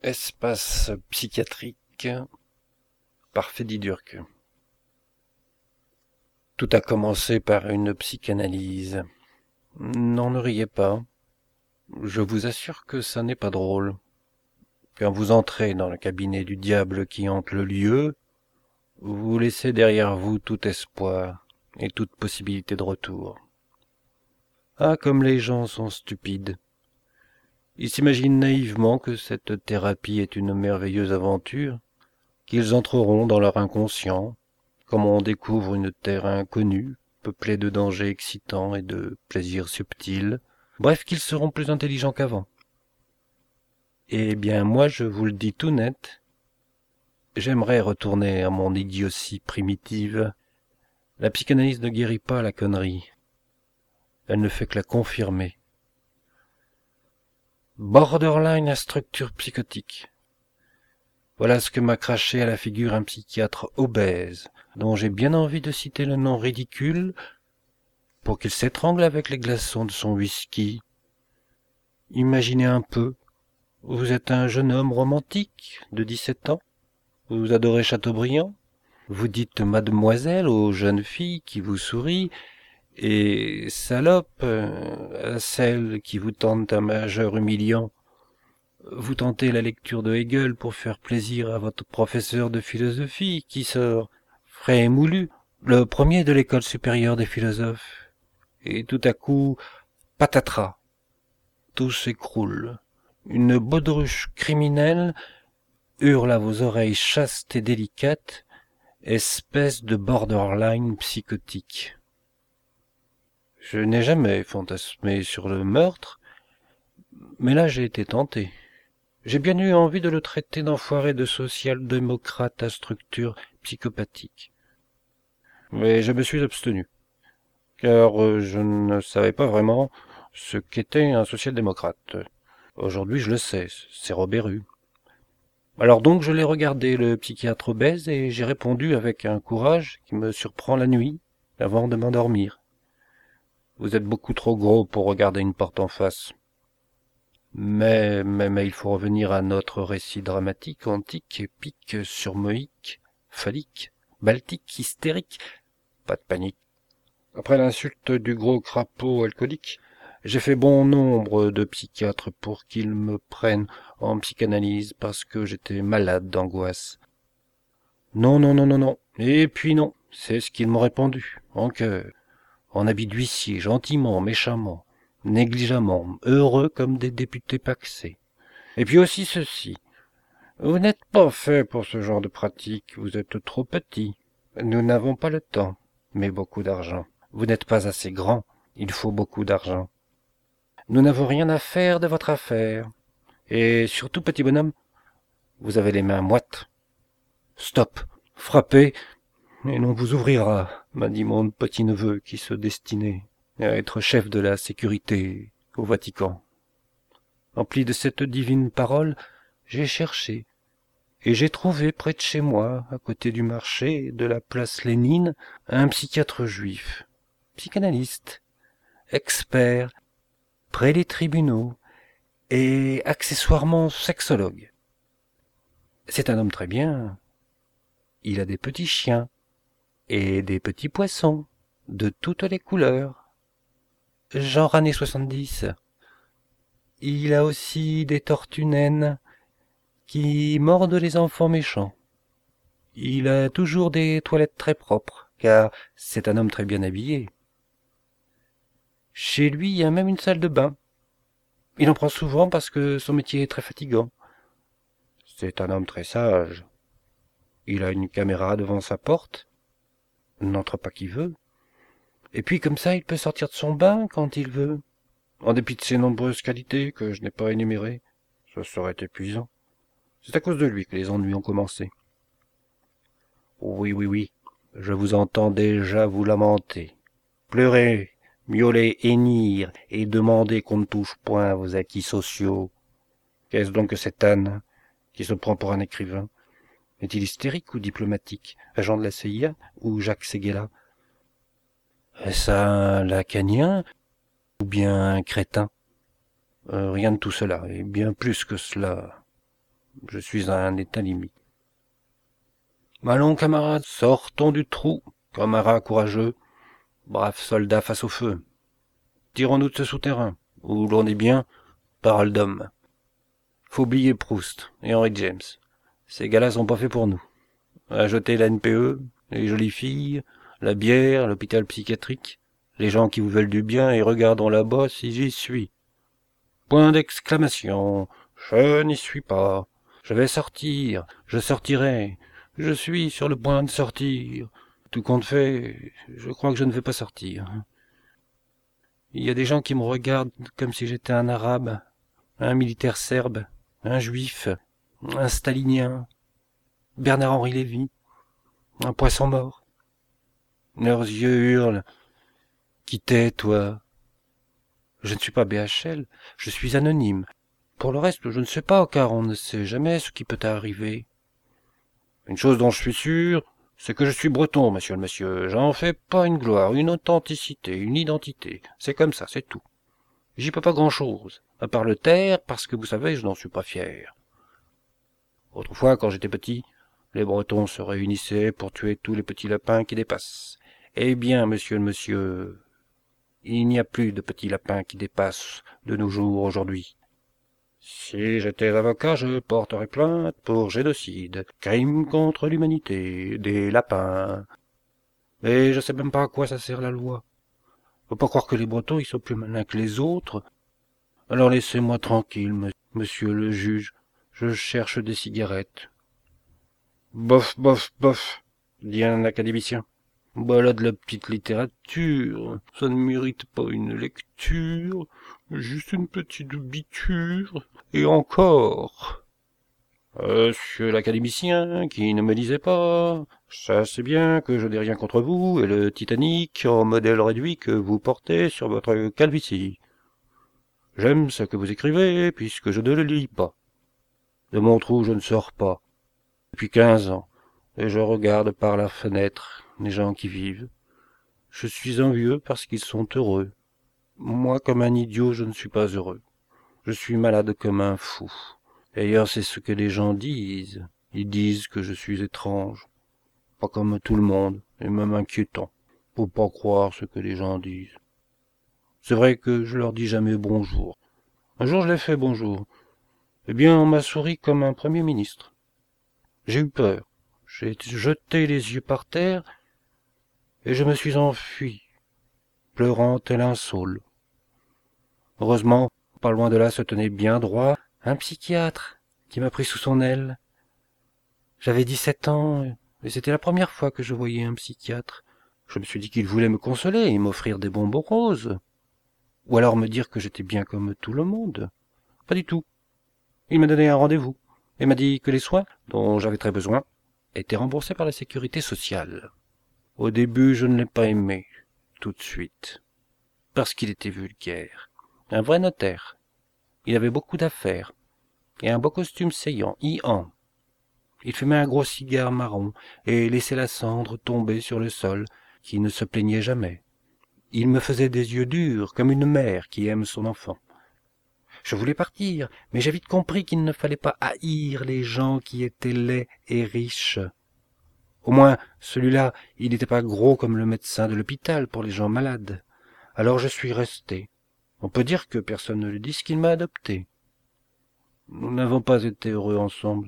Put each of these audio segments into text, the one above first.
Espace psychiatrique par Fedi Durk. Tout a commencé par une psychanalyse. N'en riez pas. Je vous assure que ça n'est pas drôle. Quand vous entrez dans le cabinet du diable qui hante le lieu, vous laissez derrière vous tout espoir et toute possibilité de retour. Ah, comme les gens sont stupides. Ils s'imaginent naïvement que cette thérapie est une merveilleuse aventure, qu'ils entreront dans leur inconscient, comme on découvre une terre inconnue, peuplée de dangers excitants et de plaisirs subtils, bref qu'ils seront plus intelligents qu'avant. Eh bien moi je vous le dis tout net, j'aimerais retourner à mon idiotie primitive. La psychanalyse ne guérit pas la connerie, elle ne fait que la confirmer. Borderline à structure psychotique. Voilà ce que m'a craché à la figure un psychiatre obèse, dont j'ai bien envie de citer le nom ridicule pour qu'il s'étrangle avec les glaçons de son whisky. Imaginez un peu, vous êtes un jeune homme romantique de 17 ans, vous adorez Chateaubriand, vous dites mademoiselle aux jeunes filles qui vous sourient, et salope à celles qui vous tentent un majeur humiliant. Vous tentez la lecture de Hegel pour faire plaisir à votre professeur de philosophie qui sort, frais et moulu, le premier de l'école supérieure des philosophes. Et tout à coup, patatras, tout s'écroule. Une baudruche criminelle hurle à vos oreilles chastes et délicates, espèce de borderline psychotique. Je n'ai jamais fantasmé sur le meurtre, mais là j'ai été tenté. J'ai bien eu envie de le traiter d'enfoiré de social-démocrate à structure psychopathique. Mais je me suis abstenu, car je ne savais pas vraiment ce qu'était un social-démocrate. Aujourd'hui je le sais, c'est Robert Hue. Alors donc je l'ai regardé, le psychiatre obèse, et j'ai répondu avec un courage qui me surprend la nuit, avant de m'endormir. Vous êtes beaucoup trop gros pour regarder une porte en face. Mais il faut revenir à notre récit dramatique, antique, épique, surmoïque, phallique, baltique, hystérique. Pas de panique. Après l'insulte du gros crapaud alcoolique, j'ai fait bon nombre de psychiatres pour qu'ils me prennent en psychanalyse parce que j'étais malade d'angoisse. Non, non, non, non, non. Et puis non, c'est ce qu'ils m'ont répondu, en chœur, en habit d'huissier, gentiment, méchamment, négligemment, heureux comme des députés pacsés. Et puis aussi ceci. Vous n'êtes pas fait pour ce genre de pratique, vous êtes trop petit. Nous n'avons pas le temps, mais beaucoup d'argent. Vous n'êtes pas assez grand, il faut beaucoup d'argent. Nous n'avons rien à faire de votre affaire. Et surtout, petit bonhomme, vous avez les mains moites. Stop, frappez, et l'on vous ouvrira, m'a dit mon petit-neveu qui se destinait à être chef de la sécurité au Vatican. Empli de cette divine parole, j'ai cherché, et j'ai trouvé près de chez moi, à côté du marché de la place Lénine, un psychiatre juif, psychanalyste, expert, près des tribunaux, et accessoirement sexologue. C'est un homme très bien. Il a des petits chiens, et des petits poissons, de toutes les couleurs. Genre années 70. Il a aussi des tortues naines qui mordent les enfants méchants. Il a toujours des toilettes très propres, car c'est un homme très bien habillé. Chez lui, il y a même une salle de bain. Il en prend souvent parce que son métier est très fatigant. C'est un homme très sage. Il a une caméra devant sa porte, n'entre pas qui veut. Et puis comme ça, il peut sortir de son bain quand il veut. En dépit de ses nombreuses qualités que je n'ai pas énumérées, ce serait épuisant. C'est à cause de lui que les ennuis ont commencé. Oui, oui, oui, je vous entends déjà vous lamenter. Pleurer, miauler, hennir et demander qu'on ne touche point à vos acquis sociaux. Qu'est-ce donc que cet âne qui se prend pour un écrivain? Est-il hystérique ou diplomatique, agent de la CIA ou Jacques Séguéla? Est-ce un lacanien ou bien un crétin? Rien de tout cela, et bien plus que cela. Je suis à un état limite. Allons, camarades, sortons du trou, comme un rat courageux, braves soldats face au feu. Tirons-nous de ce souterrain, où l'on est bien, parole d'homme. Faut oublier Proust et Henry James. Ces gars-là sont pas faits pour nous. À jeter la NPE, les jolies filles, la bière, l'hôpital psychiatrique, les gens qui vous veulent du bien et regardons là-bas si j'y suis. Point d'exclamation. Je n'y suis pas. Je vais sortir. Je sortirai. Je suis sur le point de sortir. Tout compte fait, je crois que je ne vais pas sortir. Il y a des gens qui me regardent comme si j'étais un arabe, un militaire serbe, un juif, un stalinien, Bernard-Henri Lévy, un poisson mort. Leurs yeux hurlent. Qui t'es, toi? Je ne suis pas BHL, je suis anonyme. Pour le reste, je ne sais pas, car on ne sait jamais ce qui peut arriver. Une chose dont je suis sûr, c'est que je suis breton, monsieur le monsieur. J'en fais pas une gloire, une authenticité, une identité. C'est comme ça, c'est tout. J'y peux pas grand-chose, à part le taire, parce que vous savez, je n'en suis pas fier. Autrefois, quand j'étais petit, les Bretons se réunissaient pour tuer tous les petits lapins qui dépassent. Eh bien, monsieur le monsieur, il n'y a plus de petits lapins qui dépassent de nos jours aujourd'hui. Si j'étais avocat, je porterais plainte pour génocide, crime contre l'humanité, des lapins. Mais je sais même pas à quoi ça sert la loi. Faut pas croire que les Bretons, ils sont plus malins que les autres. Alors laissez-moi tranquille, monsieur le juge. Je cherche des cigarettes. Bof, bof, bof, dit un académicien. Voilà de la petite littérature. Ça ne mérite pas une lecture. Juste une petite biture. Et encore. Monsieur l'académicien, qui ne me disait pas, sachez bien que je n'ai rien contre vous et le Titanic en modèle réduit que vous portez sur votre calvitie. J'aime ce que vous écrivez, puisque je ne le lis pas. De mon trou, je ne sors pas. Depuis 15 ans, et je regarde par la fenêtre les gens qui vivent. Je suis envieux parce qu'ils sont heureux. Moi, comme un idiot, je ne suis pas heureux. Je suis malade comme un fou. D'ailleurs, c'est ce que les gens disent. Ils disent que je suis étrange. Pas comme tout le monde, et même inquiétant. Faut pas croire ce que les gens disent. C'est vrai que je leur dis jamais bonjour. Un jour, je l'ai fait bonjour. Eh bien, on m'a souri comme un premier ministre. J'ai eu peur. J'ai jeté les yeux par terre, et je me suis enfui, pleurant tel un saule. Heureusement, pas loin de là se tenait bien droit un psychiatre qui m'a pris sous son aile. J'avais 17 ans, et c'était la première fois que je voyais un psychiatre. Je me suis dit qu'il voulait me consoler et m'offrir des bonbons roses. Ou alors me dire que j'étais bien comme tout le monde. Pas du tout. Il m'a donné un rendez-vous, et m'a dit que les soins, dont j'avais très besoin, étaient remboursés par la sécurité sociale. Au début, je ne l'ai pas aimé, tout de suite, parce qu'il était vulgaire. Un vrai notaire. Il avait beaucoup d'affaires, et un beau costume saillant, ian. Il fumait un gros cigare marron, et laissait la cendre tomber sur le sol, qui ne se plaignait jamais. Il me faisait des yeux durs, comme une mère qui aime son enfant. Je voulais partir, mais j'ai vite compris qu'il ne fallait pas haïr les gens qui étaient laids et riches. Au moins, celui-là, il n'était pas gros comme le médecin de l'hôpital pour les gens malades. Alors je suis resté. On peut dire que personne ne le dise qu'il m'a adopté. Nous n'avons pas été heureux ensemble.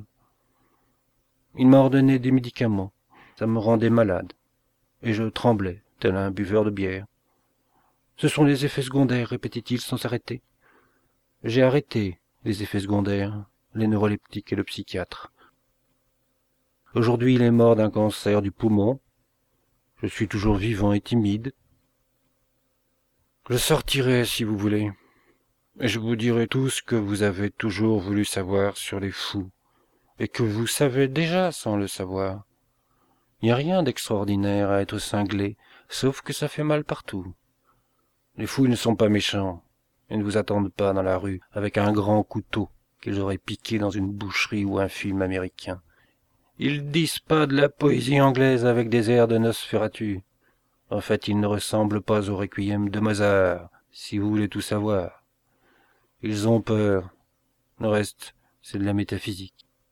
Il m'a ordonné des médicaments. Ça me rendait malade. Et je tremblais, tel un buveur de bière. Ce sont les effets secondaires, répétait-il sans s'arrêter. J'ai arrêté les effets secondaires, les neuroleptiques et le psychiatre. Aujourd'hui, il est mort d'un cancer du poumon. Je suis toujours vivant et timide. Je sortirai si vous voulez, et je vous dirai tout ce que vous avez toujours voulu savoir sur les fous, et que vous savez déjà sans le savoir. Il n'y a rien d'extraordinaire à être cinglé, sauf que ça fait mal partout. Les fous ne sont pas méchants, et ne vous attendent pas dans la rue avec un grand couteau qu'ils auraient piqué dans une boucherie ou un film américain. Ils disent pas de la poésie anglaise avec des airs de Nosferatu. En fait, ils ne ressemblent pas au requiem de Mozart, si vous voulez tout savoir. Ils ont peur. Le reste, c'est de la métaphysique.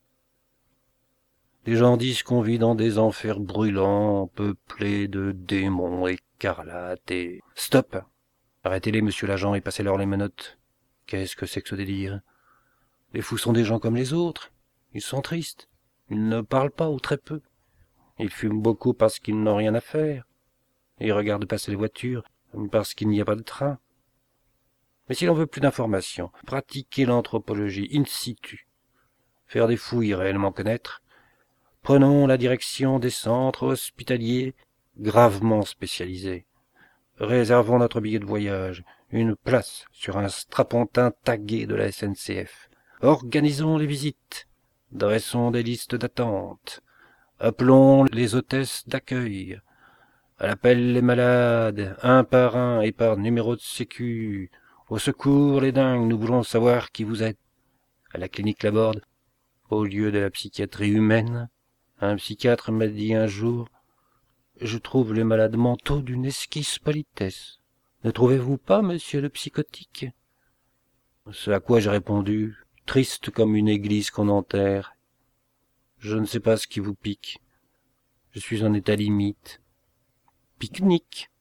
Les gens disent qu'on vit dans des enfers brûlants, peuplés de démons écarlates et... Stop! Arrêtez-les, monsieur l'agent, et passez-leur les menottes. Qu'est-ce que c'est que ce délire? Les fous sont des gens comme les autres. Ils sont tristes. Ils ne parlent pas ou très peu. Ils fument beaucoup parce qu'ils n'ont rien à faire. Ils regardent passer les voitures parce qu'il n'y a pas de train. Mais si l'on veut plus d'informations, pratiquer l'anthropologie in situ, faire des fouilles réellement connaître, prenons la direction des centres hospitaliers gravement spécialisés. Réservons notre billet de voyage, une place sur un strapontin tagué de la SNCF. Organisons les visites. Dressons des listes d'attente. Appelons les hôtesses d'accueil. À l'appel les malades, un par un et par numéro de sécu. Au secours les dingues, nous voulons savoir qui vous êtes. À la clinique Laborde, au lieu de la psychiatrie humaine, un psychiatre m'a dit un jour: je trouve les malades mentaux d'une esquisse politesse. Ne trouvez-vous pas, monsieur le psychotique? Ce à quoi j'ai répondu, triste comme une église qu'on enterre: je ne sais pas ce qui vous pique. Je suis en état limite. Pique-nique.